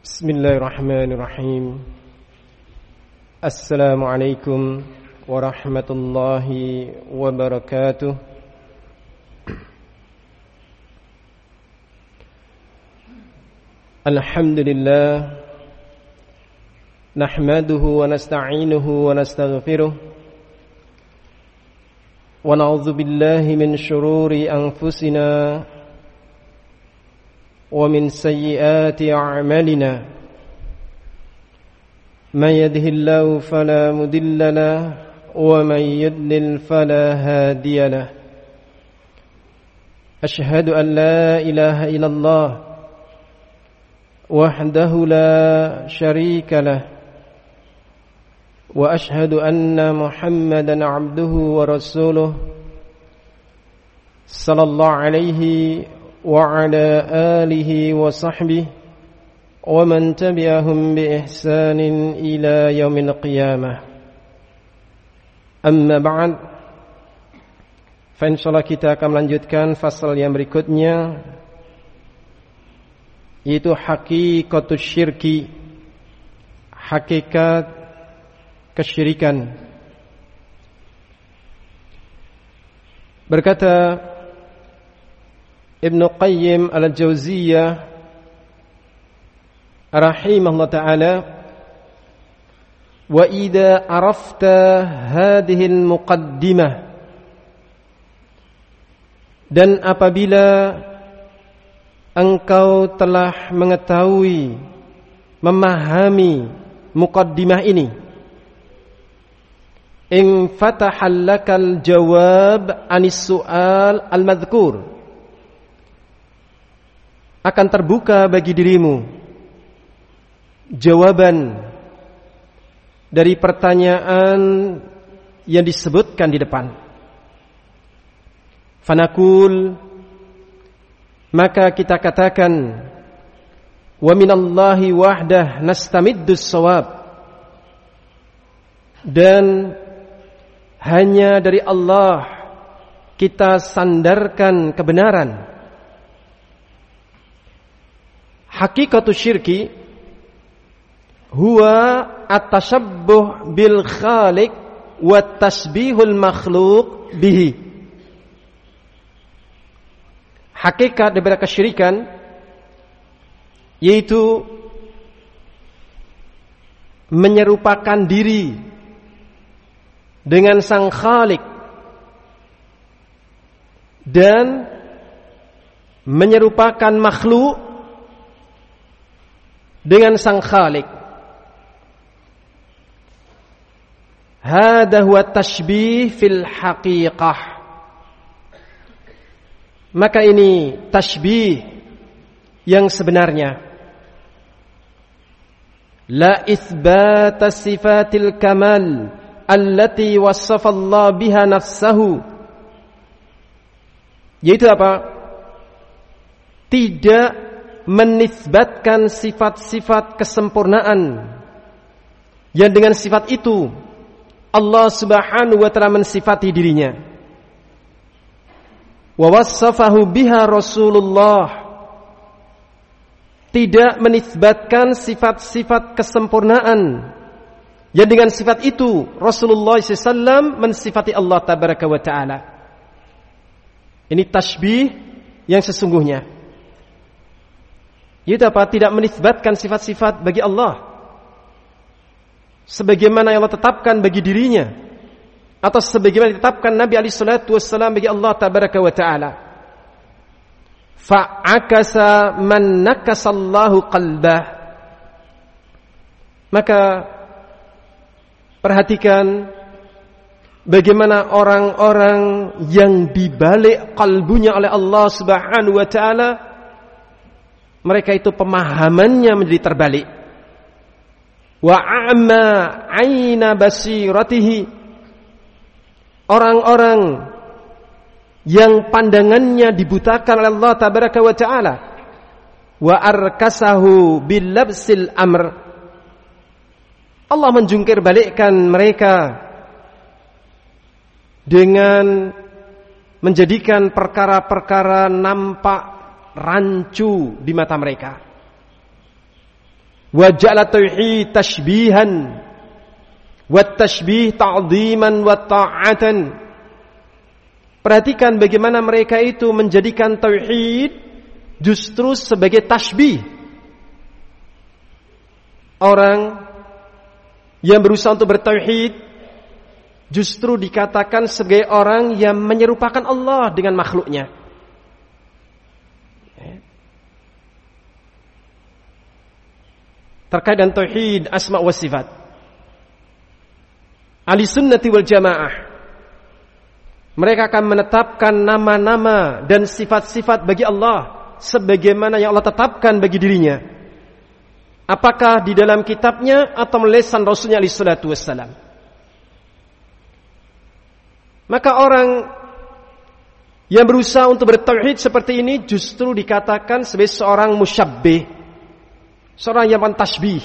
Bismillahirrahmanirrahim. Assalamualaikum warahmatullahi wabarakatuh. Alhamdulillah, nahmaduhu wa nasta'inuhu wa nastaghfiruh, wa na'udzu billahi min shururi anfusina wa min sayyiati a'malina. Man yahdihillahu fala mudilla lahu wa man yudlil fala hadiya lahu. Ashhadu an la ilaha illallah wahdahu la syarika lahu wa ashhadu anna Muhammadan 'abduhu wa rasuluh sallallahu alaihi wa ala alihi wa sahbihi wa man tabi'ahum bi ihsanin ila yaumil qiyamah. Amma ba'd, fa insyaallah kita akan melanjutkan fasal yang berikutnya, yaitu hakikatus syirki, hakikat kesyirikan. Berkata Ibnu Qayyim al-Jauziyah rahimahullah ta'ala, wa idza arafta hadhihi al-muqaddimah, dan apabila engkau telah mengetahui, memahami muqaddimah ini, in fatahal lakal jawab anis su'al al-madhkur, akan terbuka bagi dirimu jawaban dari pertanyaan yang disebutkan di depan. Fanaqul, maka kita katakan, wa minallahi wahdah nastamiddus shawab, dan hanya dari Allah kita sandarkan kebenaran. Hakikatus syirki huwa at-tashabbuh bil khaliq wa tasbihul makhluq bihi. Hakikat daripada kesyirikan yaitu menyerupakan diri dengan sang khalik dan menyerupakan makhluk dengan sang khalik. Hada huwa tashbih fil haqiqah. Maka ini tashbih yang sebenarnya. La itsbata sifatil kamal allati wassafa Allah biha nafsahu. Yaitu apa? Tidak menisbatkan sifat-sifat kesempurnaan yang dengan sifat itu Allah Subhanahu wa ta'ala mensifati dirinya. Wa wassafahu biha Rasulullah, tidak menisbatkan sifat-sifat kesempurnaan yang dengan sifat itu Rasulullah SAW mensifati Allah Tabaraka wa ta'ala. Ini tashbih yang sesungguhnya. Yaitu apa? Tidak menisbatkan sifat-sifat bagi Allah sebagaimana yang Allah tetapkan bagi dirinya, atau sebagaimana ditetapkan Nabi alaihi salatu wassalam bagi Allah Tabaraka wa ta'ala. Fa'akasa man nakasallahu qalbah. Maka perhatikan bagaimana orang-orang yang dibalik kalbunya oleh Allah Subhanahu wa ta'ala, mereka itu pemahamannya menjadi terbalik. Wa a'ma 'aina basiratihi, orang-orang yang pandangannya dibutakan oleh Allah Tabaraka wa ta'ala. Wa arkasahu bil labsil amr, Allah menjungkir balikkan mereka dengan menjadikan perkara-perkara nampak rancu di mata mereka. wa ja'ala tauhid tashbihan wa tashbih ta'dhiman wa ta'atan. Perhatikan bagaimana mereka itu menjadikan tauhid justru sebagai tashbih. Orang yang berusaha untuk bertauhid justru dikatakan sebagai orang yang menyerupakan Allah dengan makhluknya. Terkait dengan tauhid asma wa sifat, ahli sunnati wal jamaah, mereka akan menetapkan nama-nama dan sifat-sifat bagi Allah sebagaimana yang Allah tetapkan bagi dirinya, apakah di dalam kitabnya atau melalui lisan Rasulnya alaihi salatu wassalam. Maka orang yang berusaha untuk bertauhid seperti ini justru dikatakan sebagai seorang musyabbih, seorang yang mentasbih.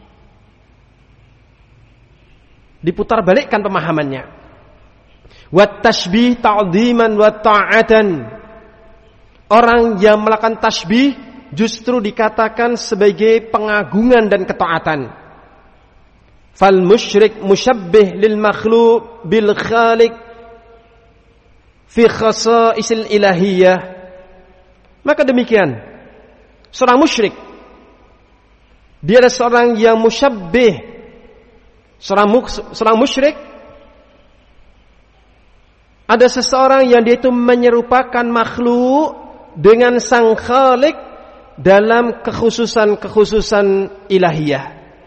Diputar balikkan pemahamannya. Wat tasbih ta'dhiman wa ta'atan. Orang yang melakukan tasbih justru dikatakan sebagai pengagungan dan ketaatan. Fal musyrik musyabbih lil makhluq bil khaliq fi khasa'isil ilahiyah. Maka demikian, seorang musyrik, dia adalah seorang yang musyabbih. Seorang musyrik ada seseorang yang dia itu menyerupakan makhluk dengan sang khalik dalam kekhususan ilahiyah.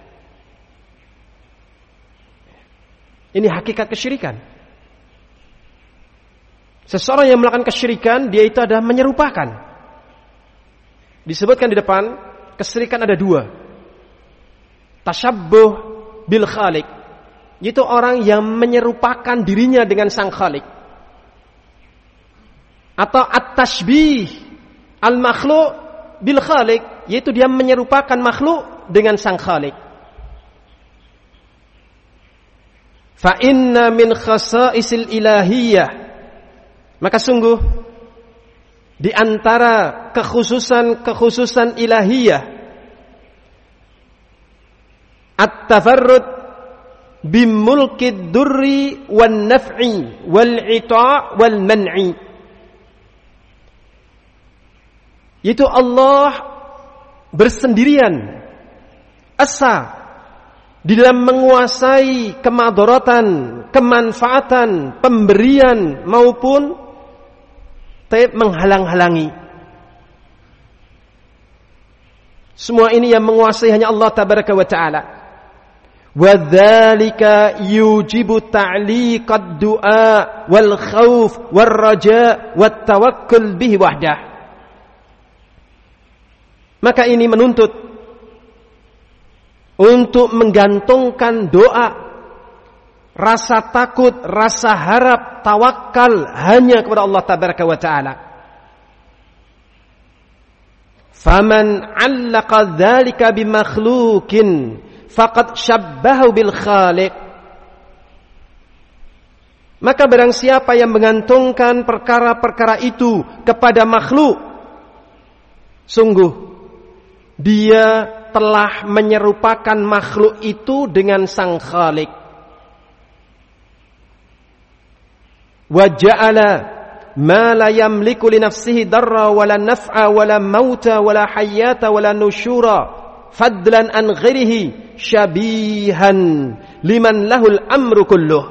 Ini hakikat kesyirikan. Seseorang yang melakukan kesyirikan, dia itu adalah menyerupakan. Disebutkan di depan, kesyirikan ada dua. Tasyabbuh bil khaliq, yaitu orang yang menyerupakan dirinya dengan sang khalik. Atau at-tashbih al-makhluk bil khaliq, yaitu dia menyerupakan makhluk dengan sang khalik. Fa inna min khasa'isil ilahiyah, maka sungguh di antara kekhususan ilahiyah at-tafarrud bimulkid durri wan naf'i wal ita' wal man'i, yaitu Allah bersendirian esa di dalam menguasai kemadaratan, kemanfaatan, pemberian maupun menghalang-halangi. Semua ini yang menguasai hanya Allah tabaraka wa ta'ala. Wa dzalika yujibu ta'liqad du'a wal khauf war raja wat tawakkul bihi wahdah. Maka ini menuntut untuk menggantungkan doa, rasa takut, rasa harap, tawakal hanya kepada Allah tabaraka wa ta'ala. Faman 'allaqa dzalika bimakhluqin faqad syabbahu bil khaliq. Maka barang siapa yang menggantungkan perkara-perkara itu kepada makhluk, sungguh dia telah menyerupakan makhluk itu dengan sang khalik. Wa ja'ala ma la yamliku li nafsihi darra wala naf'a wala mauta wala hayata wala nusyura fadlan an ghairihi syabihan liman lahul amru kulluh.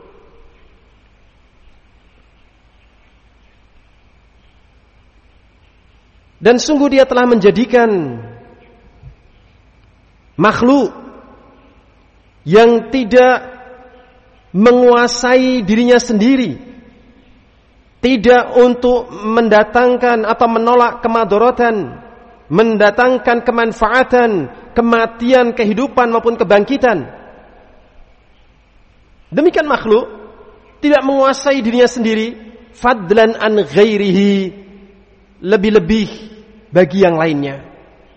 Dan sungguh dia telah menjadikan makhluk yang tidak menguasai dirinya sendiri, tidak untuk mendatangkan atau menolak kemadaratan, mendatangkan kemanfaatan, kematian, kehidupan maupun kebangkitan. Demikian makhluk tidak menguasai dirinya sendiri, fadlan an ghairihi, lebih-lebih bagi yang lainnya.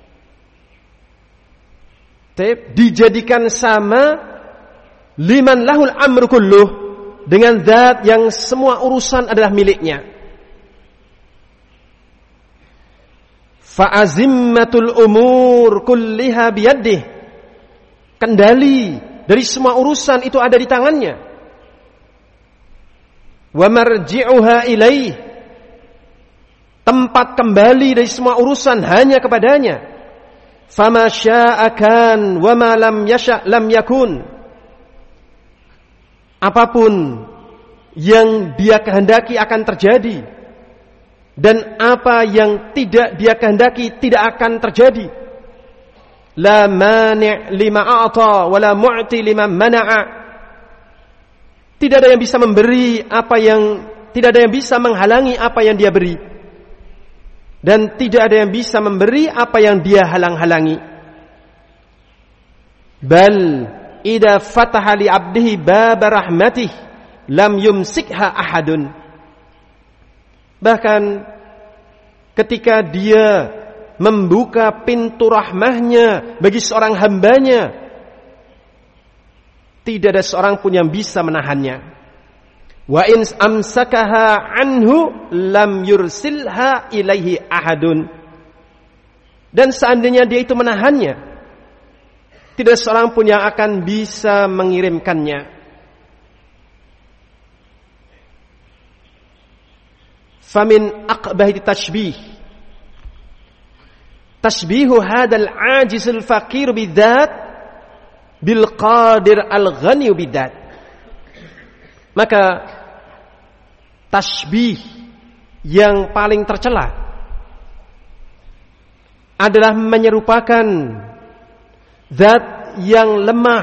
Dijadikan sama liman lahul amru kulluh, dengan zat yang semua urusan adalah miliknya. Fa azimmatul umur kulliha biyadih, kendali dari semua urusan itu ada di tangannya. Wa marji'uha ilaih, tempat kembali dari semua urusan hanya kepadanya. Fama syaa kan wa ma lam yasha lam yakun. Apapun yang dia kehendaki akan terjadi, dan apa yang tidak dia kehendaki tidak akan terjadi. La mani' lima a'ta wa la mu'ti lima mana'a. Tidak ada yang bisa memberi tidak ada yang bisa menghalangi apa yang dia beri, dan tidak ada yang bisa memberi apa yang dia halang-halangi. Bal idza fataha li 'abdihi bab rahmatih lam yumsikha ahadun. Bahkan ketika dia membuka pintu rahmahnya bagi seorang hambanya, tidak ada seorang pun yang bisa menahannya. Wa in amsakaha anhu lam yursilha ilaihi ahadun. Dan seandainya dia itu menahannya, tidak seorang pun yang akan bisa mengirimkannya. Famin aqbahi tashbih tashbihu hadal ajizul faqir bidzat bil qadir al ghani bidzat. Maka tashbih yang paling tercela adalah menyerupakan zat yang lemah,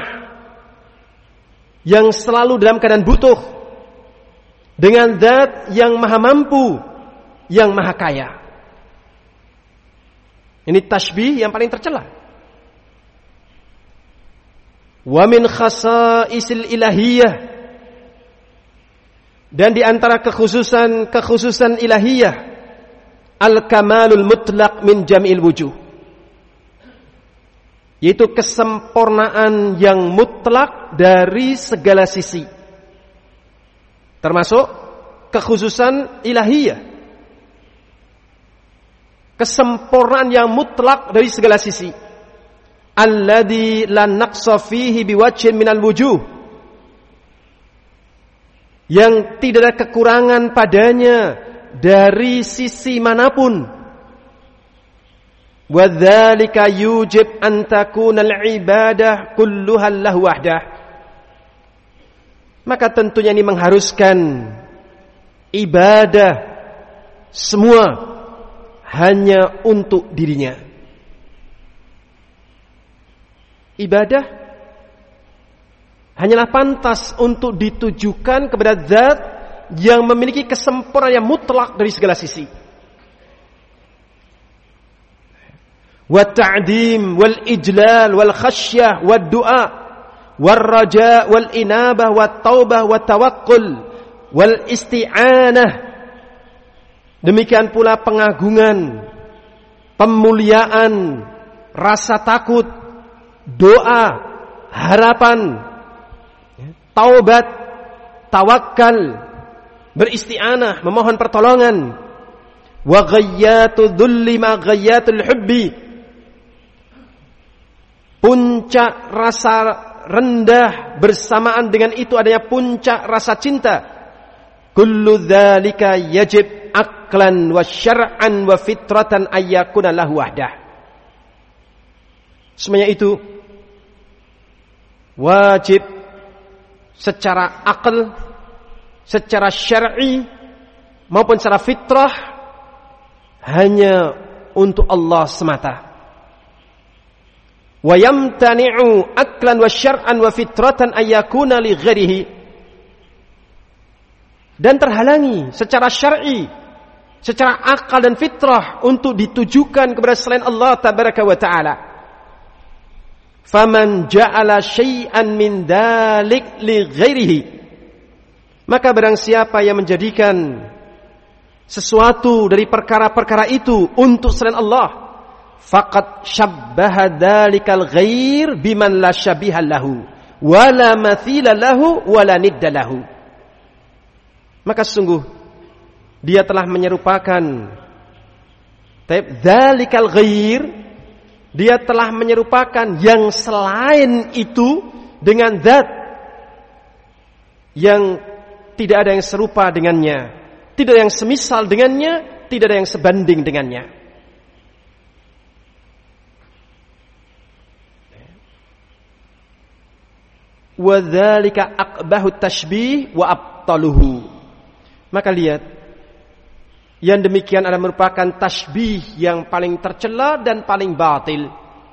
yang selalu dalam keadaan butuh, dengan zat yang maha mampu, yang maha kaya. Ini tashbih yang paling tercela. Wa min khasaisil ilahiyah, dan di antara kekhususan ilahiyah, al-kamalul mutlaq min jam'il wujuh, yaitu kesempurnaan yang mutlak dari segala sisi. Termasuk kekhususan ilahiyah, kesempurnaan yang mutlak dari segala sisi. Alladzi la naqsa fihi biwajhin minal wujuh, yang tidak ada kekurangan padanya dari sisi manapun. Wa dzalika yujib an takuna al-ibadah kulluha lahu wahdah. Maka tentunya ini mengharuskan ibadah semua hanya untuk dirinya. Ibadah hanyalah pantas untuk ditujukan kepada zat yang memiliki kesempurnaan yang mutlak dari segala sisi. Wa ta'dim wal ijlal wal khasyah wad du'a wal raja wal inabah wat taubah wat tawakkul wal isti'anah. Demikian pula pengagungan, pemuliaan, rasa takut, doa, harapan, taubat, tawakal, beristi'anah, memohon pertolongan. Wa ghayyatu dhulli ma ghayyatul hubbi, puncak rasa rendah bersamaan dengan itu adanya puncak rasa cinta. Kullu dzalika yajib aqlan wa syar'an wa fitratan ayyakuna lahu wahdah. Semuanya itu wajib secara akal, secara syar'i maupun secara fitrah hanya untuk Allah semata. Wa yamtani'u aqlan wa syar'an wa fitratan ayyakuna li ghairihi, dan terhalangi secara syar'i, secara akal dan fitrah untuk ditujukan kepada selain Allah tabaraka wa ta'ala. Faman ja'ala syai'an min dzalik li ghairihi, maka barang siapa yang menjadikan sesuatu dari perkara-perkara itu untuk selain Allah, faqad syabbaha dzalikal ghair biman la syabiha lahu wala mathila lahu wala nidda lahu. Maka sungguh dia telah menyerupakan dzalikal ghair, Dia telah menyerupakan yang selain itu dengan zat yang tidak ada yang serupa dengannya, tidak ada yang semisal dengannya, tidak ada yang sebanding dengannya. Wa dzalika aqbahu tashbih wa abtaluhu. Maka lihat, yang demikian adalah merupakan tashbih yang paling tercela dan paling batil.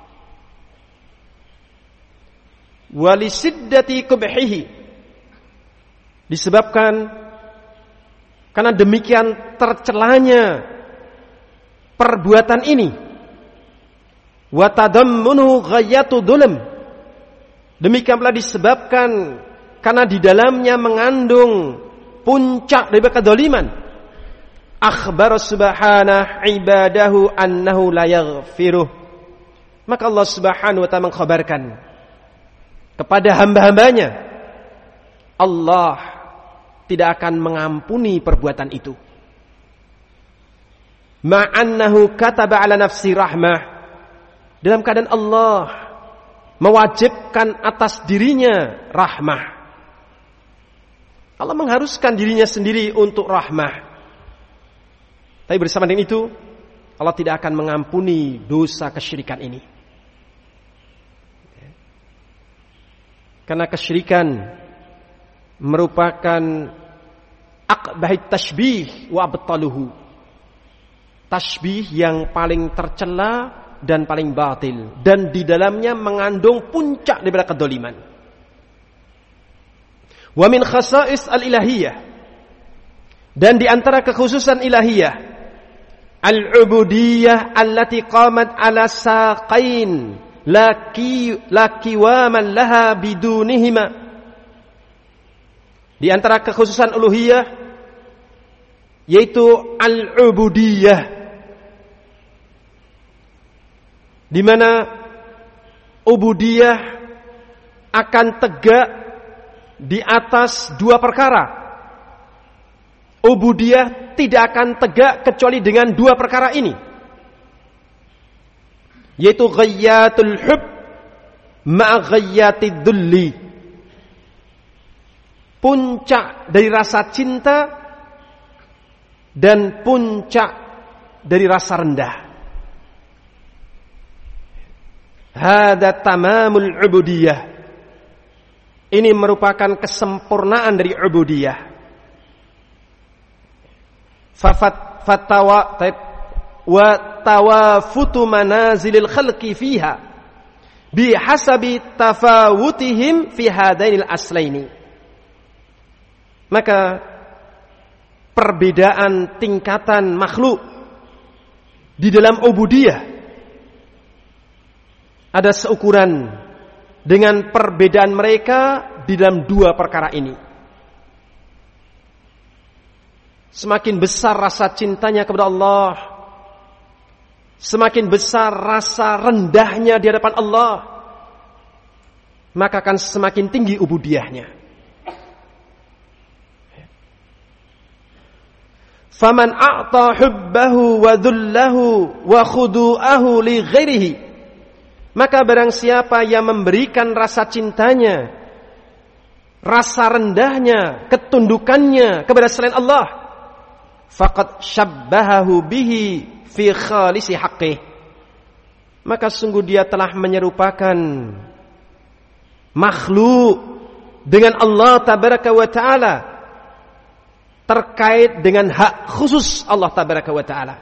Wa li siddati qubhihi, disebabkan karena demikian tercelanya perbuatan ini. Wa tadammunu ghayatu dzulm, demikian pula disebabkan karena di dalamnya mengandung puncak dari kedzaliman. Akhbar subhanahu ibadahu annahu la yaghfiruh. Maka Allah Subhanahu wa ta'ala mengkhabarkan kepada hamba-hambanya, Allah tidak akan mengampuni perbuatan itu. Ma'annahu kataba ala nafsi rahmah, dalam keadaan Allah mewajibkan atas dirinya rahmah. Allah mengharuskan dirinya sendiri untuk rahmah. Tapi bersama dengan itu, Allah tidak akan mengampuni dosa kesyirikan ini. Karena kesyirikan merupakan aqbahit tashbih wa abtaluhu, tashbih yang paling tercela dan paling batil, dan di dalamnya mengandung puncak daripada kedzaliman. Wa min khasa'is al-ilahiyah, dan di antara kekhususan ilahiyah, al-ubudiyah allati qamat ala saqain la qiwaman laha bidunihima. Di antara kekhususan uluhiyah yaitu al-ubudiyah, di mana ubudiyah akan tegak di atas dua perkara. Ubudiyah tidak akan tegak kecuali dengan dua perkara ini, yaitu ghayatul hub ma'a ghayatid dhulli, puncak dari rasa cinta dan puncak dari rasa rendah. Hada tamamul ubudiyah, ini merupakan kesempurnaan dari ubudiyah. Fatawa wa tawafutu manazilil khalqi fiha bihasabi tafawutihim fi hadainil aslaini. Maka perbedaan tingkatan makhluk di dalam ubudiyah ada seukuran dengan perbedaan mereka di dalam dua perkara ini. Semakin besar rasa cintanya kepada Allah, semakin besar rasa rendahnya di hadapan Allah, maka akan semakin tinggi ubudiyahnya. Faman a'ta hubbahu wa dhullahu wa khudu'ahu li ghairihi, maka barang siapa yang memberikan rasa cintanya, rasa rendahnya, ketundukannya kepada selain Allah, faqad syabbahahu bihi fi khalisi haqqih, maka sungguh dia telah menyerupakan makhluk dengan Allah tabaraka wa ta'ala terkait dengan hak khusus Allah tabaraka wa ta'ala.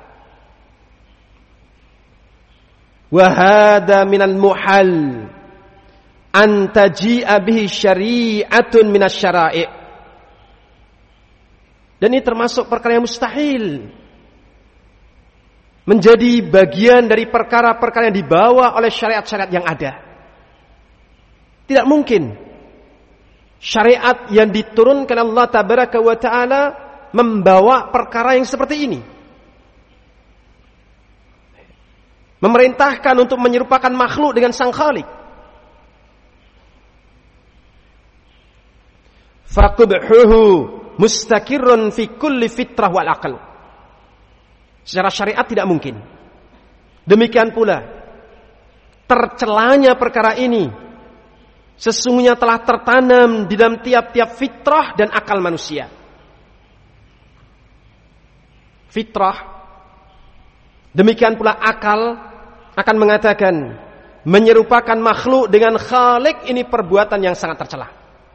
Wa hadha minal muhal an taji'a bihi syari'atun minas syara'i', dan ini termasuk perkara yang mustahil menjadi bagian dari perkara-perkara yang dibawa oleh syariat-syariat yang ada. Tidak mungkin syariat yang diturunkan Allah tabaraka wa ta'ala membawa perkara yang seperti ini, memerintahkan untuk menyerupakan makhluk dengan sang Khalik. Faqubhuhu mustaqirrun fi kulli fitrah wal aql. Secara syariat tidak mungkin. Demikian pula tercelanya perkara ini sesungguhnya telah tertanam di dalam tiap-tiap fitrah dan akal manusia. Fitrah, demikian pula akal akan mengatakan menyerupakan makhluk dengan Khalik ini perbuatan yang sangat tercela.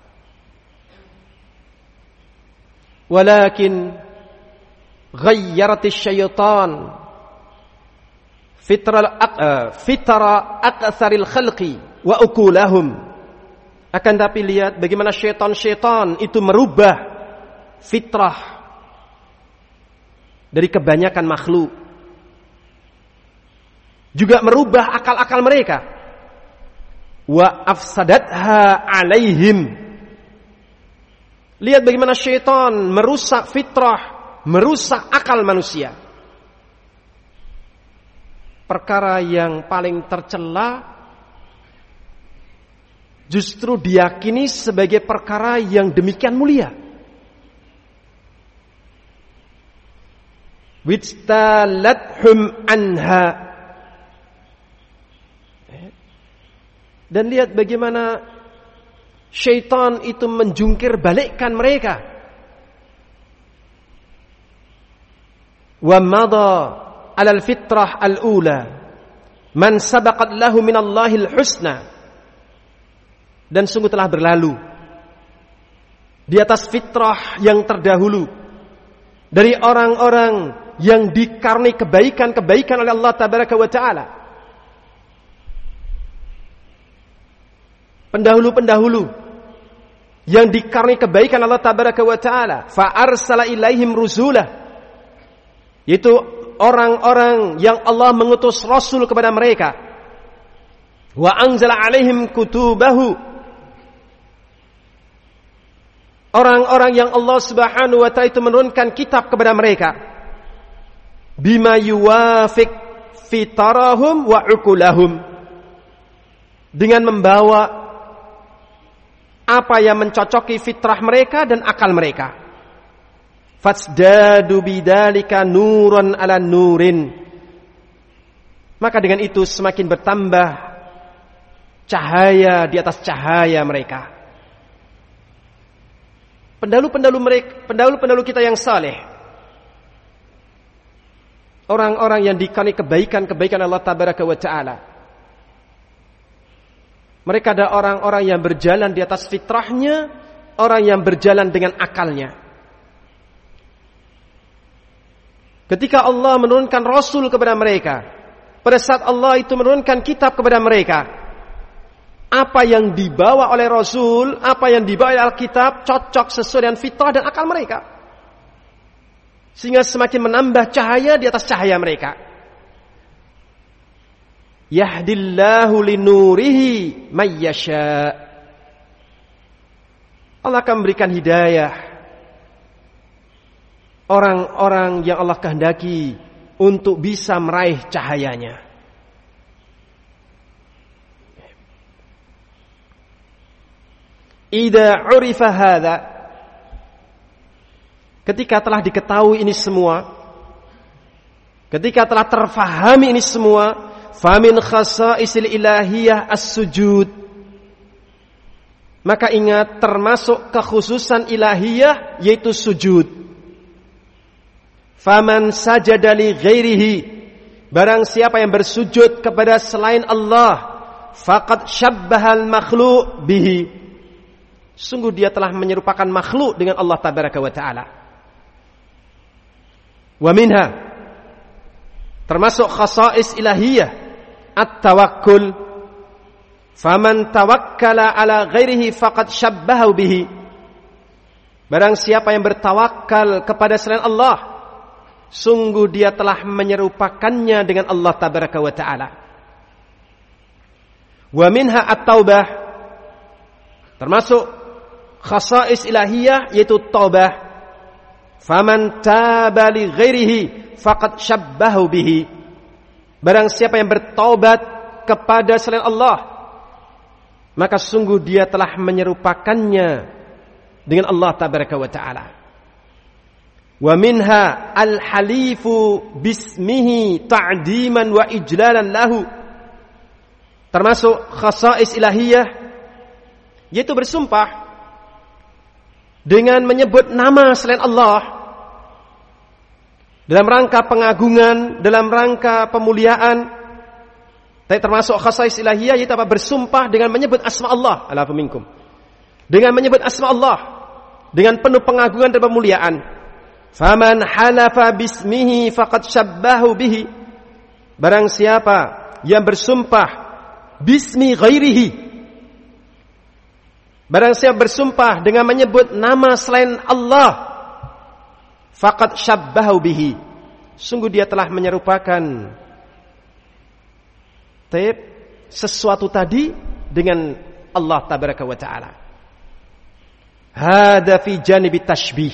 Walakin ghayyaratis syaitan fitra aktsaril khalqi wa ukulahum. Akan tapi lihat bagaimana syaitan-syaitan itu merubah fitrah dari kebanyakan makhluk, juga merubah akal-akal mereka. Wa afsadatha alaihim. Lihat bagaimana syaitan merusak fitrah, merusak akal manusia. Perkara yang paling tercela justru diyakini sebagai perkara yang demikian mulia. Wajtalathum anha. Dan lihat bagaimana syaitan itu menjungkir balikkan mereka. Wa madha 'alal fitrah al-ula man sabaqat lahu minallahil husna. Dan sungguh telah berlalu di atas fitrah yang terdahulu dari orang-orang yang dikaruniai kebaikan-kebaikan oleh Allah Tabaraka wa Ta'ala. Pendahulu-pendahulu yang dikaruniai kebaikan Allah Tabaraka wa Ta'ala, fa arsala ilaihim rusulah, yaitu orang-orang yang Allah mengutus rasul kepada mereka. Wa anzala alaihim kutubahu, orang-orang yang Allah Subhanahu wa Ta'ala itu menurunkan kitab kepada mereka. Bima yuwafiq fitarahum wa ukulahum, dengan membawa apa yang mencocoki fitrah mereka dan akal mereka. Fasdadu bidzalika nuran ala nurin, maka dengan itu semakin bertambah cahaya di atas cahaya mereka. Pendahulu kita yang saleh, orang-orang yang dikaruniai kebaikan-kebaikan Allah Tabaraka wa Ta'ala, mereka ada orang-orang yang berjalan di atas fitrahnya, orang yang berjalan dengan akalnya. Ketika Allah menurunkan Rasul kepada mereka, pada saat Allah itu menurunkan kitab kepada mereka, apa yang dibawa oleh Rasul, apa yang dibawa oleh Alkitab cocok sesuai dengan fitrah dan akal mereka, sehingga semakin menambah cahaya di atas cahaya mereka. Yahdillahu linurihi may yasha. Allah akan memberikan hidayah orang-orang yang Allah kehendaki untuk bisa meraih cahayanya. Idza urifa hadza, ketika telah diketahui ini semua, ketika telah terfahami ini semua, famin khasaisil ilahiyah as-sujud, maka ingat termasuk kekhususan ilahiyah yaitu sujud. Faman sajada li ghairihi, barang siapa yang bersujud kepada selain Allah, faqad syabbahal makhluq bihi, sungguh dia telah menyerupakan makhluk dengan Allah Tabaraka wa Ta'ala. Wa minha, termasuk khasais ilahiyah at-tawakkul. Faman tawakkala ala ghairihi faqad syabbahu bihi, barang siapa yang bertawakal kepada selain Allah, sungguh dia telah menyerupakannya dengan Allah Tabaraka wa Ta'ala. Wa minha at-taubah, termasuk khasais ilahiyah yaitu taubah. Faman taba li ghairihi faqad syabbahu bihi, barang siapa yang bertaubat kepada selain Allah, maka sungguh dia telah menyerupakannya dengan Allah Tabaraka wa Ta'ala. Wa minha al-halifu bismihi ta'diman wa ijlalan lahu, termasuk khasais ilahiyah, yaitu bersumpah dengan menyebut nama selain Allah dalam rangka pengagungan, dalam rangka pemuliaan. Tapi termasuk khasais ilahiyah yaitu apa? Bersumpah dengan menyebut asma Allah, ala minkum. Dengan menyebut asma Allah dengan penuh pengagungan dan pemuliaan. Faman halafa bismihi faqad syabbahu bihi. Barang siapa yang bersumpah bismi ghairihi, barang siapa bersumpah dengan menyebut nama selain Allah, faqad syabbahu bihi, sungguh dia telah menyerupakan sesuatu tadi dengan Allah tabaraka wa ta'ala. Hada fi janibi tashbih.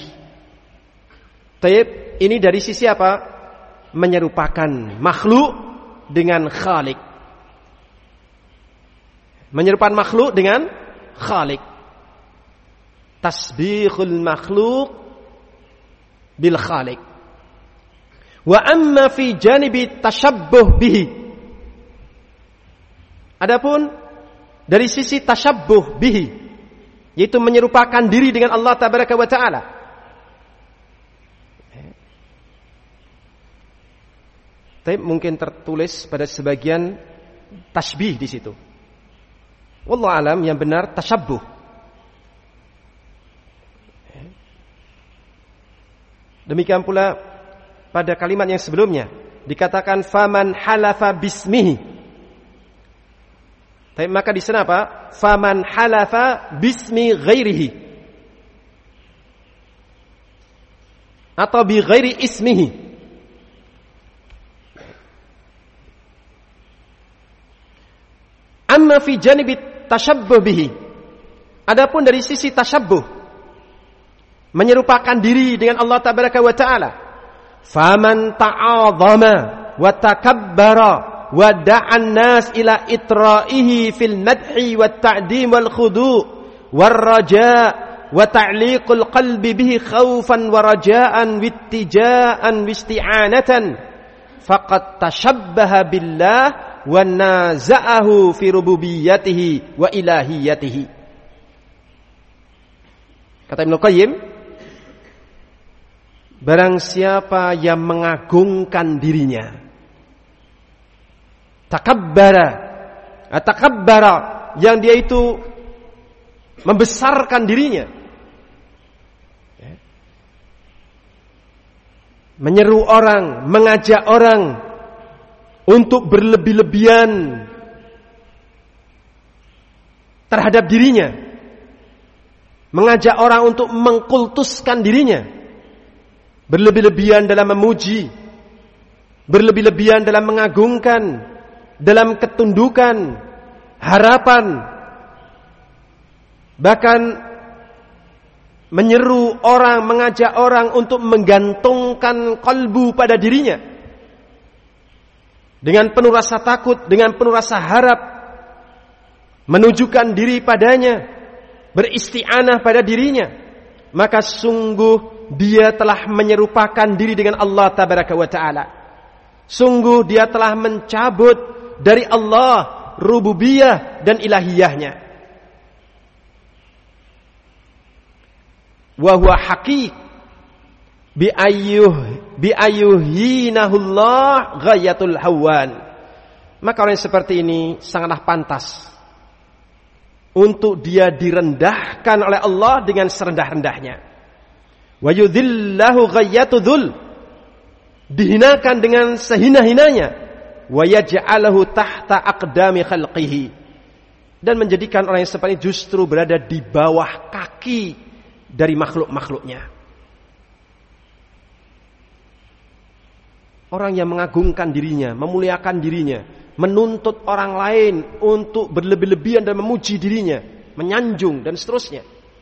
Ini dari sisi apa? Menyerupakan makhluk dengan khalik. Menyerupakan makhluk dengan khalik. Tasbihul makhluk bil khalik. Wa amma fi janibi tashabbuh bihi. Adapun dari sisi tasyabbuh bihi, yaitu menyerupakan diri dengan Allah tabaraka wa ta'ala, tapi mungkin tertulis pada sebagian tasbih di situ. Wallahu alam, yang benar tasyabbuh. Demikian pula pada kalimat yang sebelumnya dikatakan faman halafa bismihi. Tapi maka di sana apa? Faman halafa bismi ghairihi, atau bi ghairi ismihi. Amma fi janibi tashabbuh bihi. Adapun dari sisi tasyabbuh, menyerupakan diri dengan Allah tabaraka wa ta'ala, faman ta'azama wa takabbara wa da'an nas ila itra'ihi fil madhi wat ta'dim wal khudu' war raja' wa ta'liqul qalbi bihi khaufan wa raja'an wittija'an wisti'anatan faqad tashabbaha billah wa naza'ahu fi rububiyyatihi wa ilahiyatihi. Kata Ibnu Qayyim, barang siapa yang mengagungkan dirinya, takabbara, yang dia itu membesarkan dirinya, menyeru orang, mengajak orang untuk berlebih-lebihan terhadap dirinya, mengajak orang untuk mengkultuskan dirinya, berlebih-lebihan dalam memuji, berlebih-lebihan dalam mengagungkan, dalam ketundukan, harapan, bahkan menyeru orang, mengajak orang untuk menggantungkan kalbu pada dirinya dengan penuh rasa takut, dengan penuh rasa harap, menunjukkan diri padanya, beristi'anah pada dirinya, maka sungguh dia telah menyerupakan diri dengan Allah tabaraka wa ta'ala. Sungguh dia telah mencabut dari Allah rububiyah dan ilahiyahnya. Wa huwa haqiq bi ayyuhinahullah ghayatul hawan. Maka orang seperti ini sangatlah pantas untuk dia direndahkan oleh Allah dengan serendah-rendahnya. Wa yudhillahu ghayatudhul, dihinakan dengan sehina-hinanya. Wa yaj'alahu tahta aqdami khalqihi, dan menjadikan orang yang seperti ini justru berada di bawah kaki dari makhluk-makhluknya. Orang yang mengagungkan dirinya, memuliakan dirinya, menuntut orang lain untuk berlebih-lebihan dan memuji dirinya, menyanjung dan seterusnya.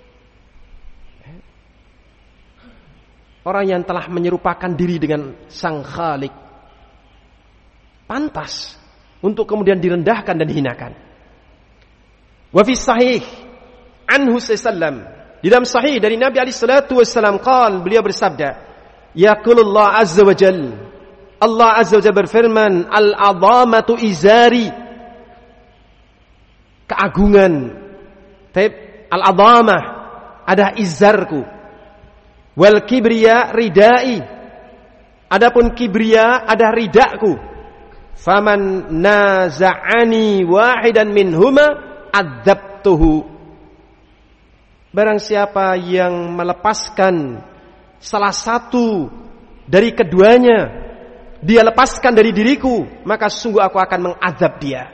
Orang yang telah menyerupakan diri dengan Sang Khalik pantas untuk kemudian direndahkan dan dihinakan. Wa fi sahih anhu sallam, di dalam sahih dari Nabi alaihi salatu wasallam, beliau bersabda, yaqulullah azza wa jalla, Allah azza wa jalla berfirman, al-'azamatu izari, keagungan. Al-'azamah, ada izarku. Wal kibriya ridai. Adapun kibriya ada ridaku. Faman naza'ani wahidan minhuma adzabtuhu. Barang siapa yang melepaskan salah satu dari keduanya, dia lepaskan dari diriku, maka sungguh aku akan mengazab dia.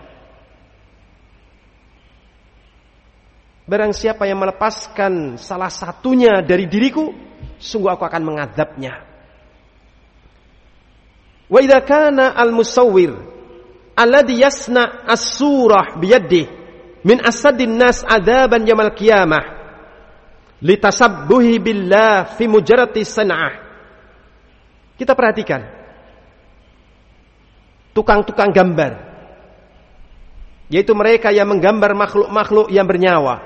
Barang siapa yang melepaskan salah satunya dari diriku, sungguh aku akan mengazabnya. Wa idza kana al-musawwir alladhi yasna as-surah biyadihi min asaddin nas adzaban yaumil qiyamah litasabbuhi billah fi mujarrati san'ah. Kita perhatikan tukang-tukang gambar, yaitu mereka yang menggambar makhluk-makhluk yang bernyawa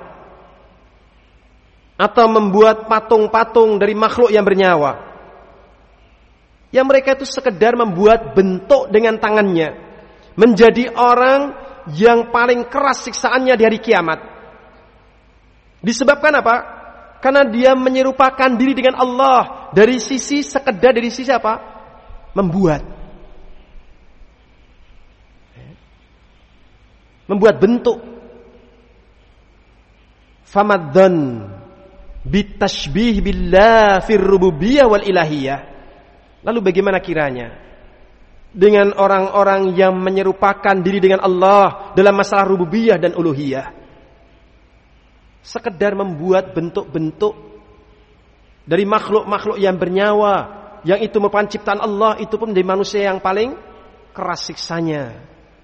atau membuat patung-patung dari makhluk yang bernyawa. Yang mereka itu sekedar membuat bentuk dengan tangannya, menjadi orang yang paling keras siksaannya di hari kiamat. Disebabkan apa? Karena dia menyerupakan diri dengan Allah dari sisi sekedar dari sisi apa? Membuat bentuk. Famadhan bitashbih billah fir rububiyyah wal ilahiyah. Lalu bagaimana kiranya dengan orang-orang yang menyerupakan diri dengan Allah dalam masalah rububiyah dan uluhiyah? Sekedar membuat bentuk-bentuk dari makhluk-makhluk yang bernyawa, yang itu merupakan ciptaan Allah, itu pun dari manusia yang paling keras siksanya.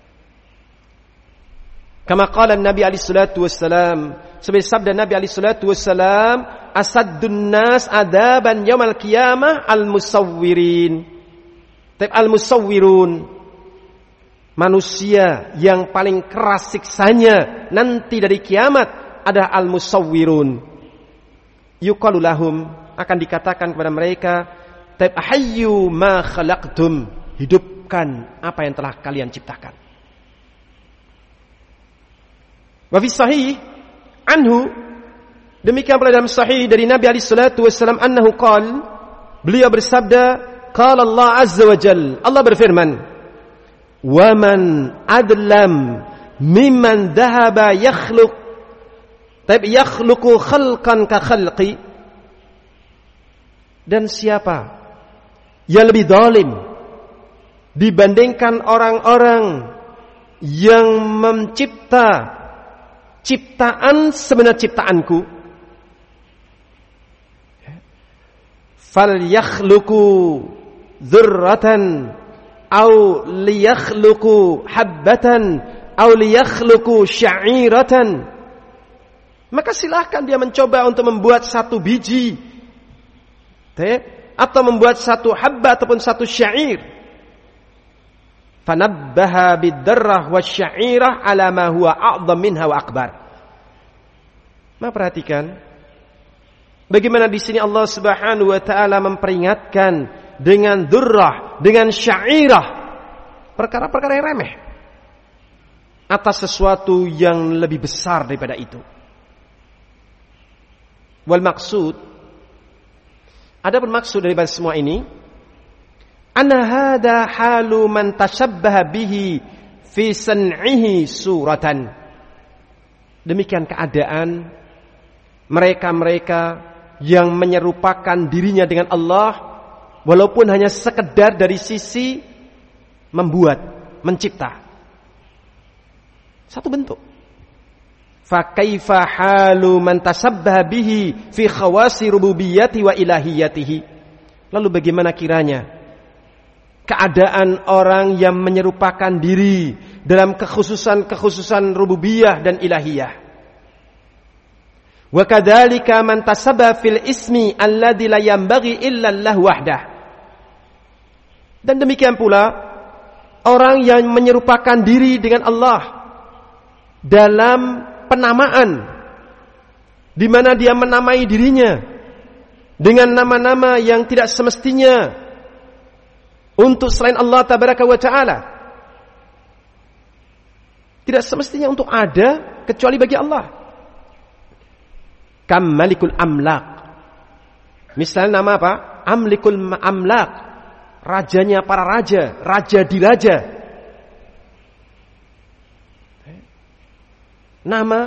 Kama qala Nabi alaihi salatu wassalam, sebagai sabda Nabi alaihi salatu wassalam, asaddun nas adaban yaumal qiyamah al-musawwirin. Al-musawwirun, manusia yang paling keras siksanya nanti dari kiamat ada al-musawwirun. Yuqalu lahum, akan dikatakan kepada mereka, hayyu ma khalaqtum, hidupkan apa yang telah kalian ciptakan. Wa fi sahih anhu, demikian pula dalam sahih dari Nabi alaihi salatu wasallam, annahu qala, beliau bersabda, qala Allah azza wa jalla, Allah berfirman, wa man adlam mimman dhahaba yakhluqu khalqan ka khalqi. Dan siapa yang lebih zalim dibandingkan orang-orang yang mencipta ciptaan sebenar ciptaanku, fal yakhluqu dzurratan au liyakhluqu habbatan au liyakhluqu sya'iratan, maka silahkan dia mencoba untuk membuat satu biji atau membuat satu habba ataupun satu syair. Fanabbaha bid-darrah wasya'irah ala ma huwa a'dham minha wa akbar. Maka perhatikan bagaimana di sini Allah Subhanahu wa taala memperingatkan dengan durrah, dengan syairah, perkara-perkara yang remeh atas sesuatu yang lebih besar daripada itu. Wal maksud, adapun maksud daripada semua ini, anna hadha halu man tashabbaha bihi fi san'ihi suratan. Demikian keadaan mereka-mereka yang menyerupakan dirinya dengan Allah, walaupun hanya sekedar dari sisi membuat, mencipta satu bentuk. Fa kaifa halu man tashabbaha bihi fi khawasi rububiyyati wa ilahiyatihi. Lalu bagaimana kiranya keadaan orang yang menyerupakan diri dalam kekhususan rububiyah dan ilahiyah. Wa kadzalika man tasabba fil ismi alladzi la yanbaghi illa Allah wahdah. Dan demikian pula orang yang menyerupakan diri dengan Allah dalam penamaan, di mana dia menamai dirinya dengan nama-nama yang tidak semestinya untuk selain Allah tabaraka wa ta'ala. Tidak semestinya untuk ada kecuali bagi Allah. Kam malikul amlak. Misalnya nama apa? Amlikul amlak. Rajanya para raja, raja di raja. Nama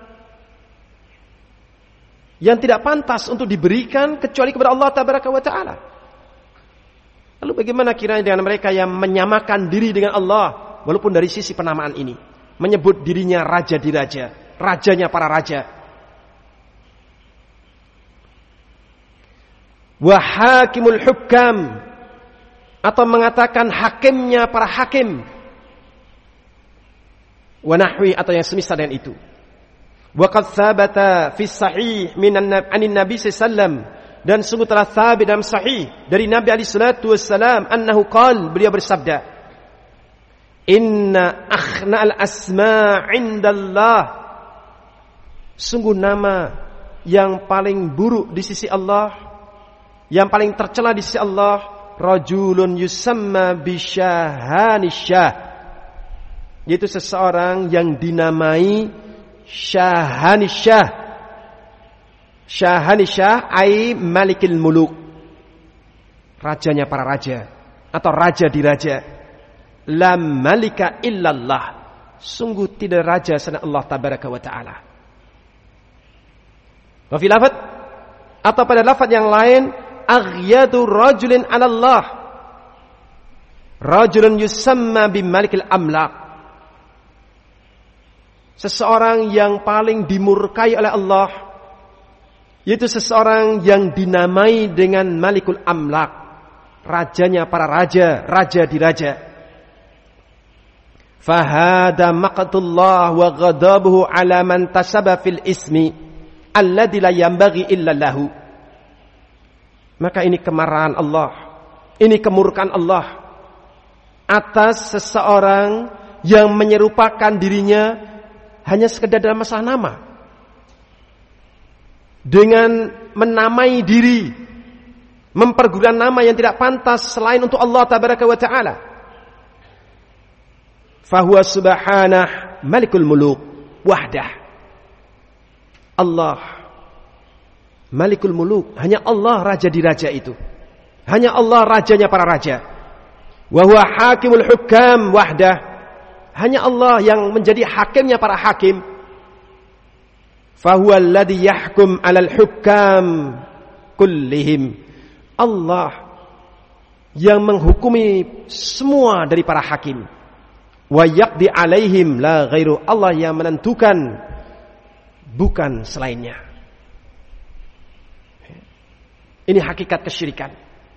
yang tidak pantas untuk diberikan kecuali kepada Allah Tabaraka wa Ta'ala. Lalu bagaimana kiranya dengan mereka yang menyamakan diri dengan Allah walaupun dari sisi penamaan ini, menyebut dirinya raja di raja, rajanya para raja. Wa hakimul hukam, atau mengatakan hakimnya para hakim. Wa nahwi, atau yang semisal dengan itu. Wa qad thabata fi sahih anin Nabi sallallahu, dan sungguh telah thabit dalam sahih dari Nabi alaihi salatu wassalam, annahu qala, beliau bersabda, inna akhna'al asma' indallah, sungguh nama yang paling buruk di sisi Allah, yang paling tercela di sisi Allah, rajulun yusamma bisyahanisyah, yaitu seseorang yang dinamai syahanisyah. Syahanisyah ai malikil muluk, rajanya para raja atau raja di raja. La malika illallah, sungguh tidak raja selain Allah Tabaraka wa Ta'ala. Wa fi lafaz, atau pada lafaz yang lain, aghyadu rajulin 'ala Allah, rajulun yusamma bimalikil amlak, seseorang yang paling dimurkai oleh Allah, yaitu seseorang yang dinamai dengan malikul amlak, rajanya para raja, raja di raja. Fahada maqtullah wa ghadabuhu ala man tasaba fil ismi alladhi la yanbaghi illa lahu. Maka ini kemarahan Allah, ini kemurkaan Allah atas seseorang yang menyerupakan dirinya hanya sekedar dalam masalah nama, dengan menamai diri, mempergunakan nama yang tidak pantas selain untuk Allah Tabaraka wa Ta'ala. Fahuwa subhanah malikul muluk wahdah. Allah malikul muluk, hanya Allah raja di raja itu, hanya Allah rajanya para raja. Wa huwa hakimul hukam wahdah, hanya Allah yang menjadi hakimnya para hakim. Fahuwa alladhi yahkum 'alal hukam kullihim, Allah yang menghukumi semua dari para hakim. Wa yaqdi 'alaihim la ghairu, Allah yang menentukan, bukan selainnya. Ini hakikat kesyirikan,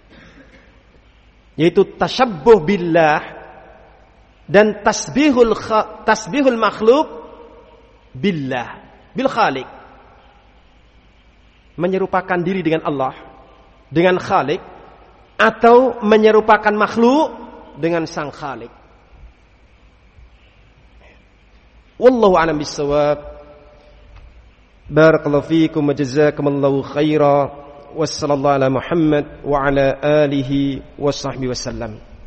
yaitu tasyabbuh billah dan tasbihul makhluk billah, bil khaliq, menyerupakan diri dengan Allah, dengan khaliq, atau menyerupakan makhluk dengan sang khaliq. Wallahu a'lam bissawab. Barakallahu fiikum wa jazakumullahu khairan. Wassallallahu ala Muhammad wa ala alihi wa sahbihi wasallam.